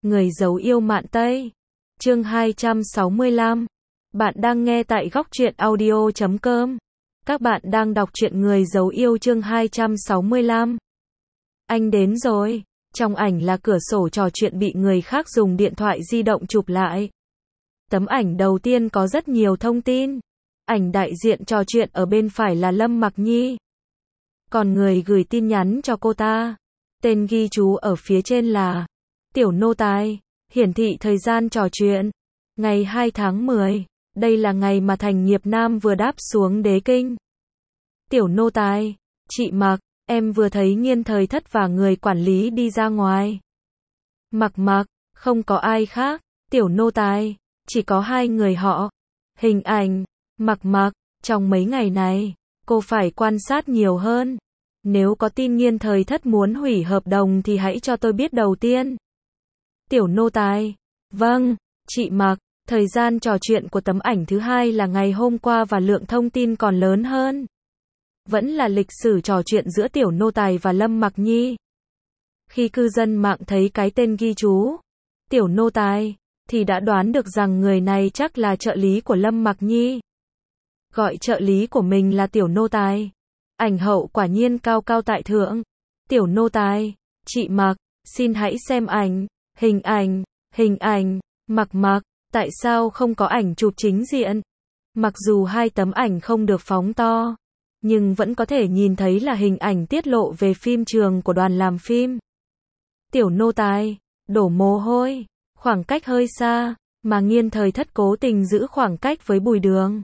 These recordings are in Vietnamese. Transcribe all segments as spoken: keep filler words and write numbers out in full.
Người giấu yêu mạn Tây. Chương hai trăm sáu mươi lăm. Bạn đang nghe tại góc truyện audio chấm com. Các bạn đang đọc truyện Người giấu yêu chương hai trăm sáu mươi lăm. Anh đến rồi. Trong ảnh là cửa sổ trò chuyện bị người khác dùng điện thoại di động chụp lại. Tấm ảnh đầu tiên có rất nhiều thông tin. Ảnh đại diện trò chuyện ở bên phải là Lâm Mặc Nhi. Còn người gửi tin nhắn cho cô ta, tên ghi chú ở phía trên là Tiểu Nô Tài. Hiển thị thời gian trò chuyện, ngày hai tháng mười. Đây là ngày mà Thành Nghiệp Nam vừa đáp xuống đế kinh. Tiểu Nô Tài, chị Mặc, em vừa thấy Nghiên Thời Thất và người quản lý đi ra ngoài. Mặc Mặc, không có ai khác. Tiểu Nô Tài, chỉ có hai người họ. Hình ảnh, Mặc Mặc, trong mấy ngày này, cô phải quan sát nhiều hơn. Nếu có tin Nghiên Thời Thất muốn hủy hợp đồng thì hãy cho tôi biết đầu tiên. Tiểu Nô Tài, vâng, chị Mặc. Thời gian trò chuyện của tấm ảnh thứ hai là ngày hôm qua và lượng thông tin còn lớn hơn. Vẫn là lịch sử trò chuyện giữa Tiểu Nô Tài và Lâm Mặc Nhi. Khi cư dân mạng thấy cái tên ghi chú Tiểu Nô Tài, thì đã đoán được rằng người này chắc là trợ lý của Lâm Mặc Nhi. Gọi trợ lý của mình là Tiểu Nô Tài. Ảnh hậu quả nhiên cao cao tại thượng. Tiểu Nô Tài, chị Mặc, xin hãy xem ảnh. Hình ảnh, hình ảnh, Mặc Mặc, tại sao không có ảnh chụp chính diện? Mặc dù hai tấm ảnh không được phóng to, nhưng vẫn có thể nhìn thấy là hình ảnh tiết lộ về phim trường của đoàn làm phim. Tiểu Nô Tài, đổ mồ hôi, khoảng cách hơi xa, mà Nghiên Thời Thất cố tình giữ khoảng cách với Bùi Đường.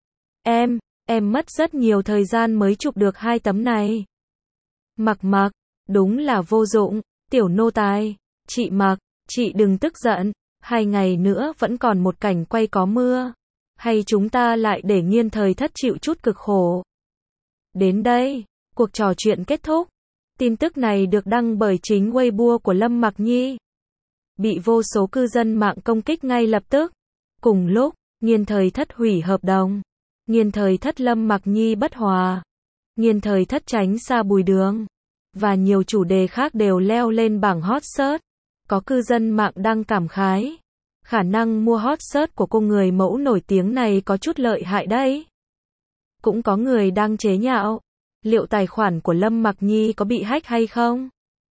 Em, em mất rất nhiều thời gian mới chụp được hai tấm này. Mặc Mặc, đúng là vô dụng. Tiểu Nô Tài, chị Mặc, chị đừng tức giận, hai ngày nữa vẫn còn một cảnh quay có mưa. Hay chúng ta lại để Nghiên Thời Thất chịu chút cực khổ. Đến đây, cuộc trò chuyện kết thúc. Tin tức này được đăng bởi chính Weibo của Lâm Mặc Nhi. Bị vô số cư dân mạng công kích ngay lập tức. Cùng lúc, Nghiên Thời Thất hủy hợp đồng. Nghiên Thời Thất Lâm Mặc Nhi bất hòa. Nghiên Thời Thất tránh xa Bùi Đường. Và nhiều chủ đề khác đều leo lên bảng hot search. Có cư dân mạng đang cảm khái. Khả năng mua hot search của cô người mẫu nổi tiếng này có chút lợi hại đấy. Cũng có người đang chế nhạo. Liệu tài khoản của Lâm Mặc Nhi có bị hack hay không?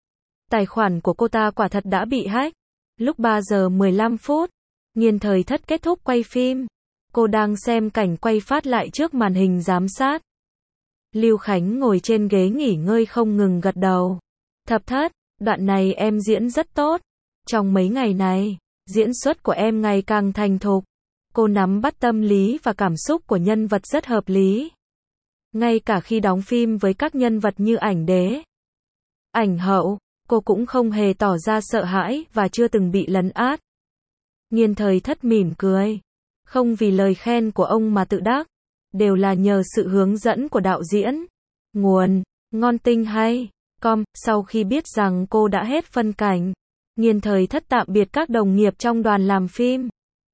Tài khoản của cô ta quả thật đã bị hack. Lúc ba giờ mười lăm phút, Nghiên Thời Thất kết thúc quay phim. Cô đang xem cảnh quay phát lại trước màn hình giám sát. Lưu Khánh ngồi trên ghế nghỉ ngơi không ngừng gật đầu. Thập Thất, đoạn này em diễn rất tốt. Trong mấy ngày này, diễn xuất của em ngày càng thành thục. Cô nắm bắt tâm lý và cảm xúc của nhân vật rất hợp lý. Ngay cả khi đóng phim với các nhân vật như Ảnh Đế, Ảnh Hậu, cô cũng không hề tỏ ra sợ hãi và chưa từng bị lấn át. Nghiên Thời Thất mỉm cười. Không vì lời khen của ông mà tự đắc. Đều là nhờ sự hướng dẫn của đạo diễn. Nguồn, Ngon Tinh hay com. Sau khi biết rằng cô đã hết phân cảnh, Nghiên Thời Thất tạm biệt các đồng nghiệp trong đoàn làm phim,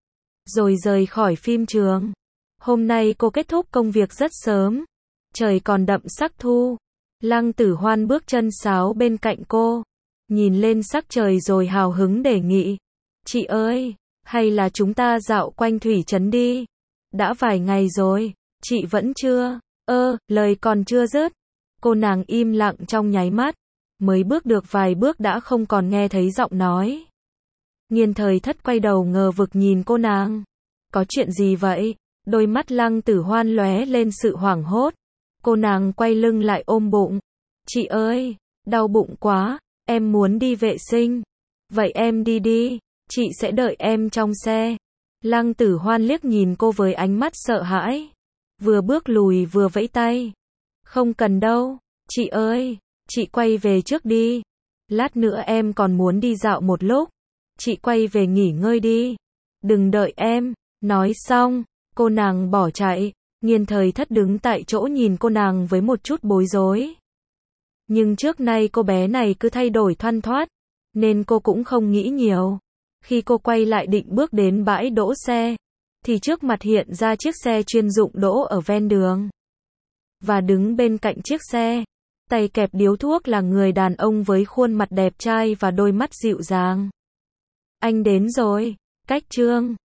rồi rời khỏi phim trường. Hôm nay cô kết thúc công việc rất sớm. Trời còn đậm sắc thu. Lăng Tử Hoan bước chân sáo bên cạnh cô, nhìn lên sắc trời rồi hào hứng đề nghị. Chị ơi, hay là chúng ta dạo quanh thủy trấn đi. Đã vài ngày rồi, chị vẫn chưa. Ơ, lời còn chưa dứt. Cô nàng im lặng trong nháy mắt. Mới bước được vài bước đã không còn nghe thấy giọng nói. Nghiên Thời Thất quay đầu ngờ vực nhìn cô nàng. Có chuyện gì vậy? Đôi mắt Lăng Tử Hoan lóe lên sự hoảng hốt. Cô nàng quay lưng lại ôm bụng. Chị ơi, đau bụng quá, em muốn đi vệ sinh. Vậy em đi đi, chị sẽ đợi em trong xe. Lăng Tử Hoan liếc nhìn cô với ánh mắt sợ hãi. Vừa bước lùi vừa vẫy tay. Không cần đâu, chị ơi, chị quay về trước đi. Lát nữa em còn muốn đi dạo một lúc. Chị quay về nghỉ ngơi đi. Đừng đợi em. Nói xong, cô nàng bỏ chạy. Nghiên Thời Thất đứng tại chỗ nhìn cô nàng với một chút bối rối. Nhưng trước nay cô bé này cứ thay đổi thoăn thoắt, nên cô cũng không nghĩ nhiều. Khi cô quay lại định bước đến bãi đỗ xe, thì trước mặt hiện ra chiếc xe chuyên dụng đỗ ở ven đường. Và đứng bên cạnh chiếc xe, tay kẹp điếu thuốc là người đàn ông với khuôn mặt đẹp trai và đôi mắt dịu dàng. Anh đến rồi. Cách chương